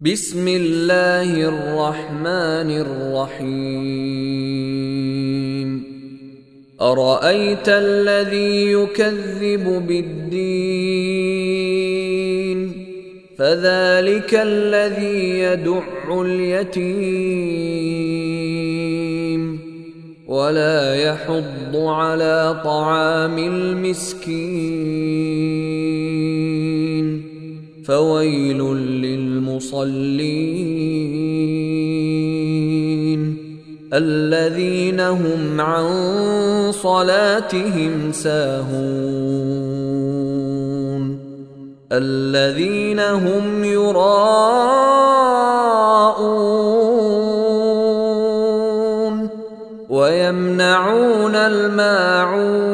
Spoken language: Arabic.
بسم الله الرحمن الرحيم أرأيت الذي يكذب بالدين فذلك الذي يدع اليتيم ولا يحض على طعام المسكين فويل للمصلين الذين هم عن صلاتهم ساهون الذين هم يراءون ويمنعون الماعون